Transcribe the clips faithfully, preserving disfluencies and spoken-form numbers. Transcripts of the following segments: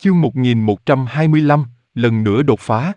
Chương một nghìn một trăm hai mươi lăm, lần nữa đột phá.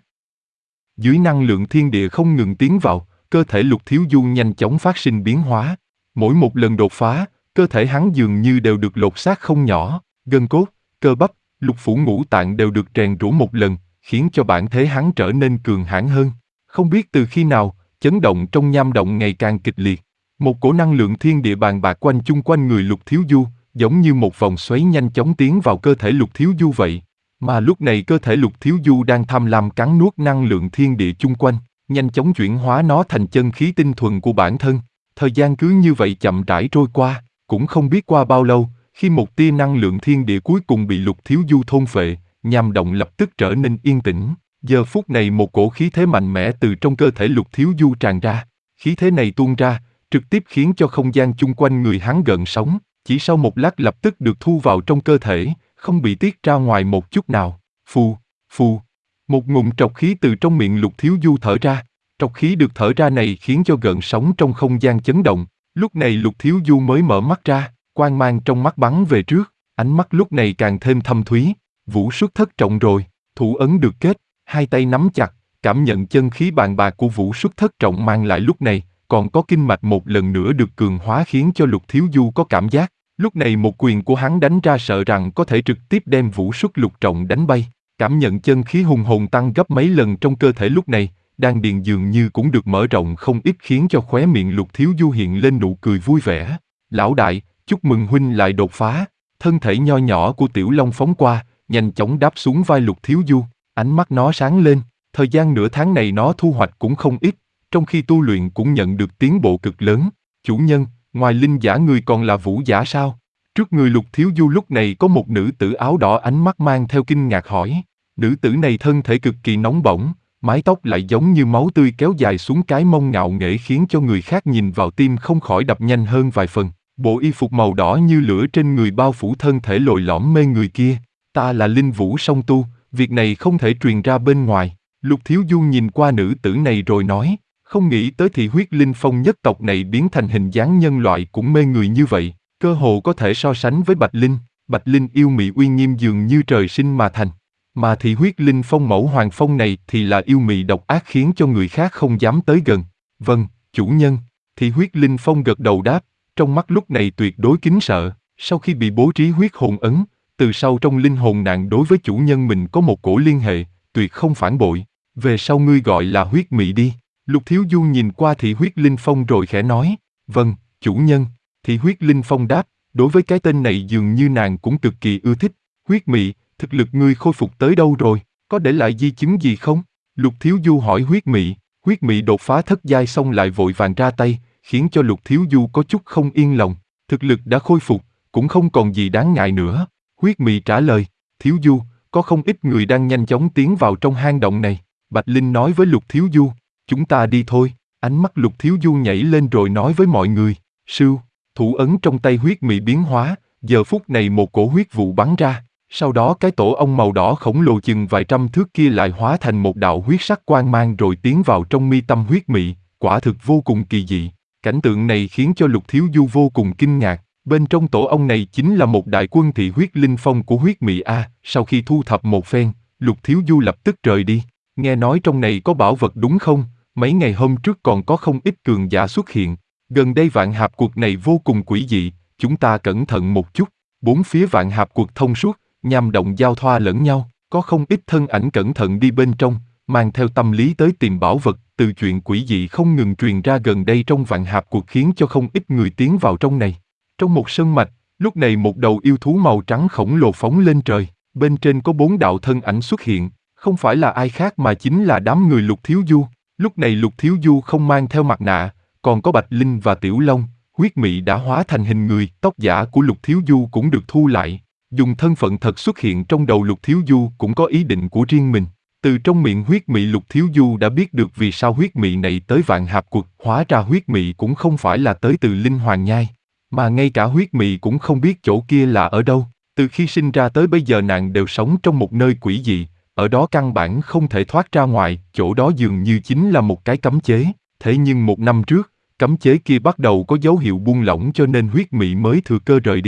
Dưới năng lượng thiên địa không ngừng tiến vào, cơ thể Lục Thiếu Du nhanh chóng phát sinh biến hóa. Mỗi một lần đột phá, cơ thể hắn dường như đều được lột xác không nhỏ, gân cốt, cơ bắp, lục phủ ngũ tạng đều được rèn rũa một lần, khiến cho bản thể hắn trở nên cường hãn hơn. Không biết từ khi nào, chấn động trong nham động ngày càng kịch liệt. Một cổ năng lượng thiên địa bàn bạc quanh chung quanh người Lục Thiếu Du, giống như một vòng xoáy nhanh chóng tiến vào cơ thể Lục Thiếu Du vậy. Mà lúc này cơ thể Lục Thiếu Du đang tham lam cắn nuốt năng lượng thiên địa chung quanh, nhanh chóng chuyển hóa nó thành chân khí tinh thuần của bản thân. Thời gian cứ như vậy chậm rãi trôi qua, cũng không biết qua bao lâu, khi một tia năng lượng thiên địa cuối cùng bị Lục Thiếu Du thôn phệ, nham động lập tức trở nên yên tĩnh. Giờ phút này một cổ khí thế mạnh mẽ từ trong cơ thể Lục Thiếu Du tràn ra. Khí thế này tuôn ra, trực tiếp khiến cho không gian chung quanh người hắn gợn sóng, chỉ sau một lát lập tức được thu vào trong cơ thể, không bị tiết ra ngoài một chút nào. Phù, phù. Một ngụm trọc khí từ trong miệng Lục Thiếu Du thở ra. Trọc khí được thở ra này khiến cho gợn sóng trong không gian chấn động. Lúc này Lục Thiếu Du mới mở mắt ra, quang mang trong mắt bắn về trước, ánh mắt lúc này càng thêm thâm thúy. Vũ xuất thất trọng rồi, thủ ấn được kết, hai tay nắm chặt, cảm nhận chân khí bàn bạc của Vũ xuất thất trọng mang lại lúc này, còn có kinh mạch một lần nữa được cường hóa khiến cho Lục Thiếu Du có cảm giác. Lúc này một quyền của hắn đánh ra sợ rằng có thể trực tiếp đem Vũ xuất lục trọng đánh bay. Cảm nhận chân khí hùng hồn tăng gấp mấy lần trong cơ thể lúc này, đan điền dường như cũng được mở rộng không ít khiến cho khóe miệng Lục Thiếu Du hiện lên nụ cười vui vẻ. Lão đại, chúc mừng huynh lại đột phá. Thân thể nho nhỏ của Tiểu Long phóng qua, nhanh chóng đáp xuống vai Lục Thiếu Du, ánh mắt nó sáng lên. Thời gian nửa tháng này nó thu hoạch cũng không ít, trong khi tu luyện cũng nhận được tiến bộ cực lớn. Chủ nhân, ngoài linh giả người còn là vũ giả sao? Trước người Lục Thiếu Du lúc này có một nữ tử áo đỏ, ánh mắt mang theo kinh ngạc hỏi. Nữ tử này thân thể cực kỳ nóng bỏng, mái tóc lại giống như máu tươi kéo dài xuống cái mông ngạo nghễ khiến cho người khác nhìn vào tim không khỏi đập nhanh hơn vài phần. Bộ y phục màu đỏ như lửa trên người bao phủ thân thể lồi lõm mê người kia. Ta là linh vũ song tu, việc này không thể truyền ra bên ngoài. Lục Thiếu Du nhìn qua nữ tử này rồi nói, không nghĩ tới thì huyết linh phong nhất tộc này biến thành hình dáng nhân loại cũng mê người như vậy, cơ hồ có thể so sánh với Bạch Linh. Bạch Linh yêu mị uy nghiêm dường như trời sinh mà thành, mà thì huyết linh phong mẫu hoàng phong này thì là yêu mị độc ác khiến cho người khác không dám tới gần. Vâng, chủ nhân. Thì huyết linh phong gật đầu đáp, trong mắt lúc này tuyệt đối kính sợ. Sau khi bị bố trí huyết hồn ấn, từ sau trong linh hồn nạn đối với chủ nhân mình có một cổ liên hệ, tuyệt không phản bội. Về sau ngươi gọi là huyết mị đi. Lục Thiếu Du nhìn qua Thị huyết linh phong rồi khẽ nói, vâng, chủ nhân. Thị huyết linh phong đáp, đối với cái tên này dường như nàng cũng cực kỳ ưa thích. Huyết mị, thực lực ngươi khôi phục tới đâu rồi, có để lại di chứng gì không? Lục Thiếu Du hỏi huyết mị. Huyết mị đột phá thất giai xong lại vội vàng ra tay, khiến cho Lục Thiếu Du có chút không yên lòng. Thực lực đã khôi phục, cũng không còn gì đáng ngại nữa. Huyết mị trả lời, Thiếu Du, có không ít người đang nhanh chóng tiến vào trong hang động này. Bạch Linh nói với Lục Thiếu Du, chúng ta đi thôi. Ánh mắt Lục Thiếu Du nhảy lên rồi nói với mọi người, sưu, thủ ấn trong tay huyết mị biến hóa, giờ phút này một cổ huyết vụ bắn ra. Sau đó cái tổ ong màu đỏ khổng lồ chừng vài trăm thước kia lại hóa thành một đạo huyết sắc quang mang rồi tiến vào trong mi tâm huyết mị, quả thực vô cùng kỳ dị. Cảnh tượng này khiến cho Lục Thiếu Du vô cùng kinh ngạc, bên trong tổ ong này chính là một đại quân Thị huyết linh phong của huyết mị A. Sau khi thu thập một phen, Lục Thiếu Du lập tức rời đi. Nghe nói trong này có bảo vật đúng không? Mấy ngày hôm trước còn có không ít cường giả xuất hiện. Gần đây vạn hạp cuộc này vô cùng quỷ dị, chúng ta cẩn thận một chút. Bốn phía vạn hạp cuộc thông suốt, nham động giao thoa lẫn nhau, có không ít thân ảnh cẩn thận đi bên trong, mang theo tâm lý tới tìm bảo vật. Từ chuyện quỷ dị không ngừng truyền ra gần đây trong vạn hạp cuộc khiến cho không ít người tiến vào trong này. Trong một sơn mạch, lúc này một đầu yêu thú màu trắng khổng lồ phóng lên trời, bên trên có bốn đạo thân ảnh xuất hiện, không phải là ai khác mà chính là đám người Lục Thiếu Du. Lúc này Lục Thiếu Du không mang theo mặt nạ, còn có Bạch Linh và Tiểu Long. Huyết mị đã hóa thành hình người, tóc giả của Lục Thiếu Du cũng được thu lại. Dùng thân phận thật xuất hiện trong đầu Lục Thiếu Du cũng có ý định của riêng mình. Từ trong miệng huyết mị Lục Thiếu Du đã biết được vì sao huyết mị này tới vạn hạp cuộc. Hóa ra huyết mị cũng không phải là tới từ Linh Hoàng Nhai, mà ngay cả huyết mị cũng không biết chỗ kia là ở đâu. Từ khi sinh ra tới bây giờ nàng đều sống trong một nơi quỷ dị, ở đó căn bản không thể thoát ra ngoài, chỗ đó dường như chính là một cái cấm chế. Thế nhưng một năm trước, cấm chế kia bắt đầu có dấu hiệu buông lỏng cho nên huyết mị mới thừa cơ rời đi.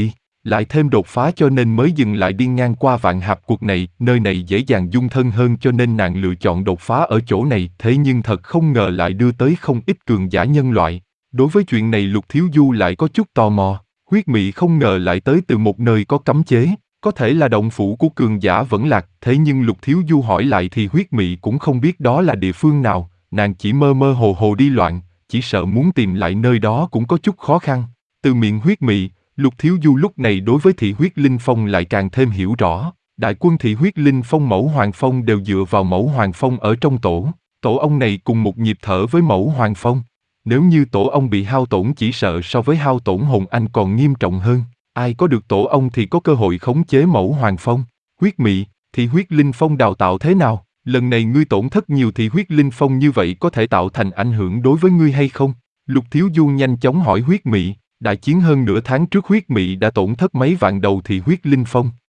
lại thêm đột phá cho nên mới dừng lại đi ngang qua vạn hạp cuộc này, nơi này dễ dàng dung thân hơn cho nên nàng lựa chọn đột phá ở chỗ này, thế nhưng thật không ngờ lại đưa tới không ít cường giả nhân loại. Đối với chuyện này Lục Thiếu Du lại có chút tò mò, huyết mị không ngờ lại tới từ một nơi có cấm chế, có thể là động phủ của cường giả vẫn lạc, thế nhưng Lục Thiếu Du hỏi lại thì huyết mị cũng không biết đó là địa phương nào, nàng chỉ mơ mơ hồ hồ đi loạn, chỉ sợ muốn tìm lại nơi đó cũng có chút khó khăn. Từ miệng huyết mị, Lục Thiếu Du lúc này đối với thị huyết linh phong lại càng thêm hiểu rõ, đại quân thị huyết linh phong Mẫu Hoàng Phong đều dựa vào Mẫu Hoàng Phong ở trong tổ, tổ ông này cùng một nhịp thở với Mẫu Hoàng Phong. Nếu như tổ ông bị hao tổn chỉ sợ so với hao tổn hồn anh còn nghiêm trọng hơn, ai có được tổ ông thì có cơ hội khống chế Mẫu Hoàng Phong. Huyết mị, thị huyết linh phong đào tạo thế nào? Lần này ngươi tổn thất nhiều thì huyết linh phong như vậy có thể tạo thành ảnh hưởng đối với ngươi hay không? Lục Thiếu Du nhanh chóng hỏi huyết mị, đại chiến hơn nửa tháng trước huyết mị đã tổn thất mấy vạn đầu thì huyết linh phong,